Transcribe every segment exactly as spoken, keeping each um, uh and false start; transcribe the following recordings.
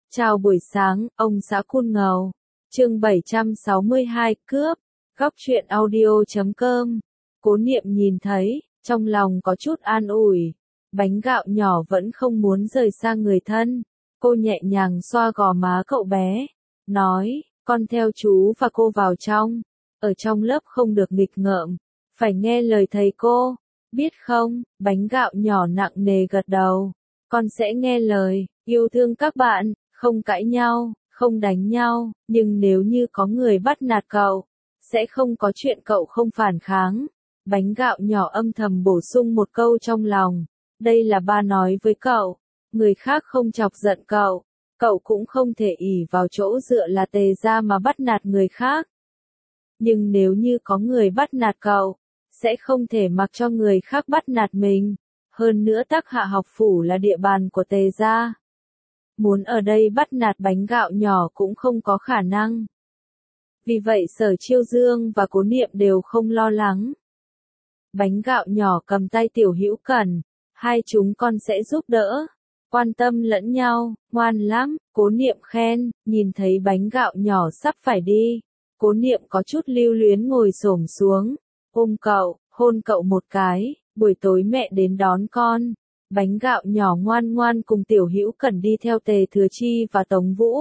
Chào buổi sáng, ông xã Cun Ngầu. Chương bảy trăm sáu mươi hai, cướp. Góc truyện audio chấm com. Cố Niệm nhìn thấy, trong lòng có chút an ủi. Bánh gạo nhỏ vẫn không muốn rời xa người thân. Cô nhẹ nhàng xoa gò má cậu bé. Nói, con theo chú và cô vào trong. Ở trong lớp không được nghịch ngợm. Phải nghe lời thầy cô. Biết không? Bánh gạo nhỏ nặng nề gật đầu. Con sẽ nghe lời, yêu thương các bạn. Không cãi nhau, không đánh nhau, nhưng nếu như có người bắt nạt cậu, sẽ không có chuyện cậu không phản kháng. Bánh gạo nhỏ âm thầm bổ sung một câu trong lòng. Đây là ba nói với cậu, người khác không chọc giận cậu, cậu cũng không thể ỷ vào chỗ dựa là Tề gia mà bắt nạt người khác. Nhưng nếu như có người bắt nạt cậu, sẽ không thể mặc cho người khác bắt nạt mình. Hơn nữa Tắc Hạ học phủ là địa bàn của Tề gia. Muốn ở đây bắt nạt bánh gạo nhỏ cũng không có khả năng. Vì vậy Sở Chiêu Dương và Cố Niệm đều không lo lắng. Bánh gạo nhỏ cầm tay Tiểu Hữu Cẩn, hai chúng con sẽ giúp đỡ, quan tâm lẫn nhau, ngoan lắm, Cố Niệm khen, nhìn thấy bánh gạo nhỏ sắp phải đi. Cố Niệm có chút lưu luyến ngồi xổm xuống, ôm cậu, hôn cậu một cái, buổi tối mẹ đến đón con. Bánh gạo nhỏ ngoan ngoan cùng Tiểu Hữu Cẩn đi theo Tề Thừa Chi và Tống Vũ.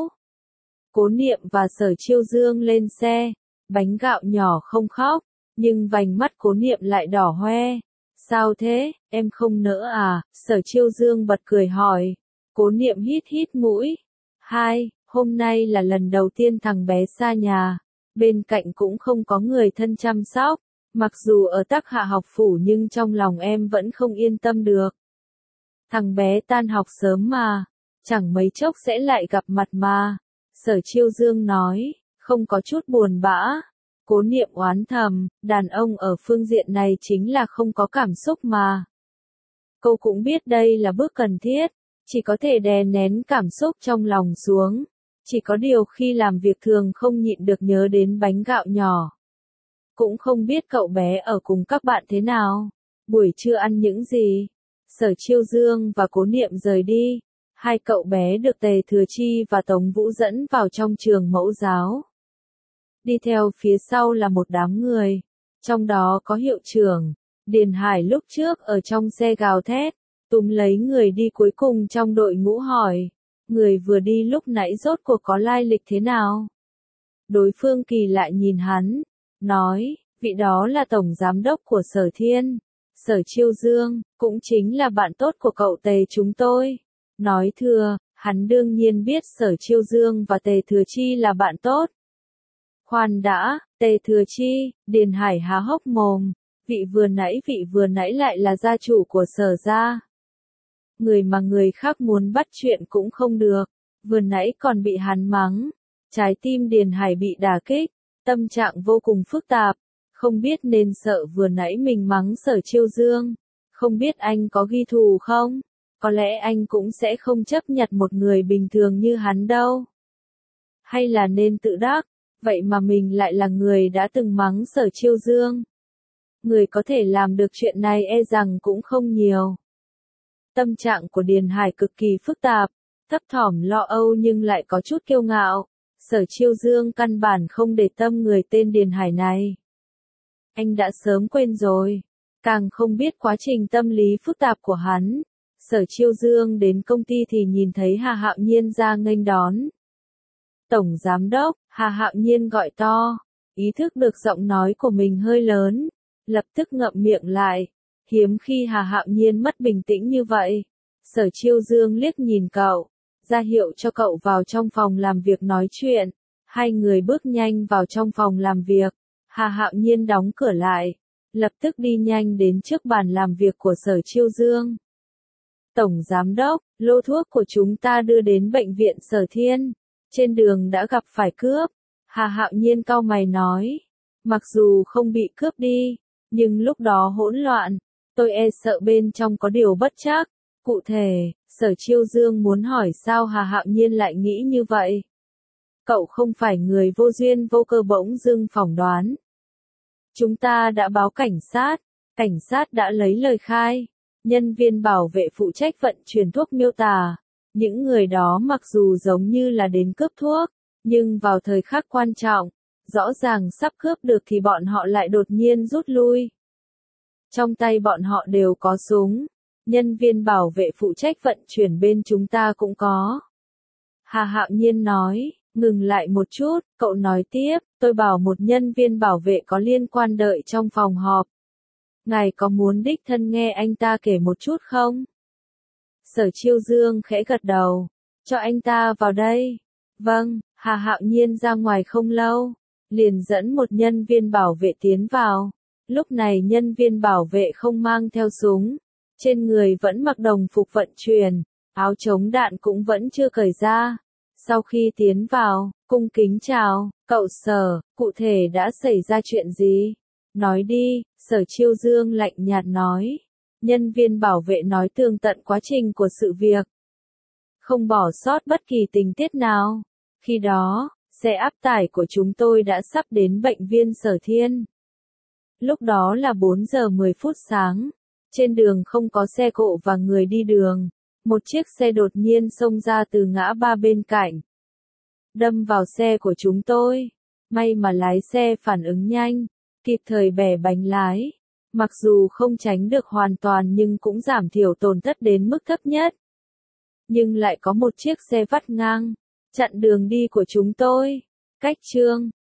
Cố Niệm và Sở Chiêu Dương lên xe, bánh gạo nhỏ không khóc, nhưng vành mắt Cố Niệm lại đỏ hoe. Sao thế, em không nỡ à? Sở Chiêu Dương bật cười hỏi. Cố Niệm hít hít mũi. Hai, hôm nay là lần đầu tiên thằng bé xa nhà, bên cạnh cũng không có người thân chăm sóc. Mặc dù ở Tắc Hạ học phủ nhưng trong lòng em vẫn không yên tâm được. Thằng bé tan học sớm mà, chẳng mấy chốc sẽ lại gặp mặt mà. Sở Chiêu Dương nói, không có chút buồn bã. Cố Niệm oán thầm, đàn ông ở phương diện này chính là không có cảm xúc mà. Cô cũng biết đây là bước cần thiết, chỉ có thể đè nén cảm xúc trong lòng xuống. Chỉ có điều khi làm việc thường không nhịn được nhớ đến bánh gạo nhỏ. Cũng không biết cậu bé ở cùng các bạn thế nào, buổi trưa ăn những gì. Sở Chiêu Dương và Cố Niệm rời đi, hai cậu bé được Tề Thừa Chi và Tống Vũ dẫn vào trong trường mẫu giáo. Đi theo phía sau là một đám người, trong đó có hiệu trưởng. Điền Hải lúc trước ở trong xe gào thét, túm lấy người đi cuối cùng trong đội ngũ hỏi, người vừa đi lúc nãy rốt cuộc có lai lịch thế nào? Đối phương kỳ lại nhìn hắn, nói, vị đó là tổng giám đốc của Sở Thiên. Sở Chiêu Dương, cũng chính là bạn tốt của cậu Tề chúng tôi. Nói thừa, hắn đương nhiên biết Sở Chiêu Dương và Tề Thừa Chi là bạn tốt. Khoan đã, Tề Thừa Chi, Điền Hải há hốc mồm, vị vừa nãy vị vừa nãy lại là gia chủ của Sở gia. Người mà người khác muốn bắt chuyện cũng không được, vừa nãy còn bị hắn mắng. Trái tim Điền Hải bị đả kích, tâm trạng vô cùng phức tạp. Không biết nên sợ vừa nãy mình mắng Sở Chiêu Dương. Không biết anh có ghi thù không? Có lẽ anh cũng sẽ không chấp nhận một người bình thường như hắn đâu. Hay là nên tự đắc, vậy mà mình lại là người đã từng mắng Sở Chiêu Dương. Người có thể làm được chuyện này e rằng cũng không nhiều. Tâm trạng của Điền Hải cực kỳ phức tạp, thấp thỏm lo âu nhưng lại có chút kiêu ngạo. Sở Chiêu Dương căn bản không để tâm người tên Điền Hải này. Anh đã sớm quên rồi, càng không biết quá trình tâm lý phức tạp của hắn. Sở Chiêu Dương đến công ty thì nhìn thấy Hà Hạo Nhiên ra nghênh đón. Tổng giám đốc, Hà Hạo Nhiên gọi to, ý thức được giọng nói của mình hơi lớn, lập tức ngậm miệng lại. Hiếm khi Hà Hạo Nhiên mất bình tĩnh như vậy. Sở Chiêu Dương liếc nhìn cậu, ra hiệu cho cậu vào trong phòng làm việc nói chuyện. Hai người bước nhanh vào trong phòng làm việc. Hà Hạo Nhiên đóng cửa lại, lập tức đi nhanh đến trước bàn làm việc của Sở Chiêu Dương. Tổng giám đốc, lô thuốc của chúng ta đưa đến bệnh viện Sở Thiên, trên đường đã gặp phải cướp. Hà Hạo Nhiên cau mày nói, mặc dù không bị cướp đi, nhưng lúc đó hỗn loạn, tôi e sợ bên trong có điều bất trắc. Cụ thể, Sở Chiêu Dương muốn hỏi sao Hà Hạo Nhiên lại nghĩ như vậy. Cậu không phải người vô duyên vô cơ bỗng dưng phỏng đoán. Chúng ta đã báo cảnh sát, cảnh sát đã lấy lời khai. Nhân viên bảo vệ phụ trách vận chuyển thuốc miêu tả, Những người đó mặc dù giống như là đến cướp thuốc, nhưng vào thời khắc quan trọng, rõ ràng sắp cướp được thì bọn họ lại đột nhiên rút lui. Trong tay bọn họ đều có súng, nhân viên bảo vệ phụ trách vận chuyển bên chúng ta cũng có. Hà Hạo Nhiên nói, ngừng lại một chút, cậu nói tiếp, tôi bảo một nhân viên bảo vệ có liên quan đợi trong phòng họp. Ngài có muốn đích thân nghe anh ta kể một chút không? Sở Chiêu Dương khẽ gật đầu, cho anh ta vào đây. Vâng, Hà Hạo Nhiên ra ngoài không lâu, liền dẫn một nhân viên bảo vệ tiến vào. Lúc này nhân viên bảo vệ không mang theo súng, trên người vẫn mặc đồng phục vận chuyển, áo chống đạn cũng vẫn chưa cởi ra. Sau khi tiến vào, cung kính chào, cậu Sở, cụ thể đã xảy ra chuyện gì? Nói đi, Sở Chiêu Dương lạnh nhạt nói. Nhân viên bảo vệ nói tường tận quá trình của sự việc, không bỏ sót bất kỳ tình tiết nào. Khi đó, xe áp tải của chúng tôi đã sắp đến bệnh viện Sở Thiên. Lúc đó là bốn giờ mười phút sáng, trên đường không có xe cộ và người đi đường, một chiếc xe đột nhiên xông ra từ ngã ba bên cạnh, đâm vào xe của chúng tôi. May mà lái xe phản ứng nhanh, kịp thời bẻ bánh lái. Mặc dù không tránh được hoàn toàn nhưng cũng giảm thiểu tổn thất đến mức thấp nhất. Nhưng lại có một chiếc xe vắt ngang, chặn đường đi của chúng tôi. Cách chương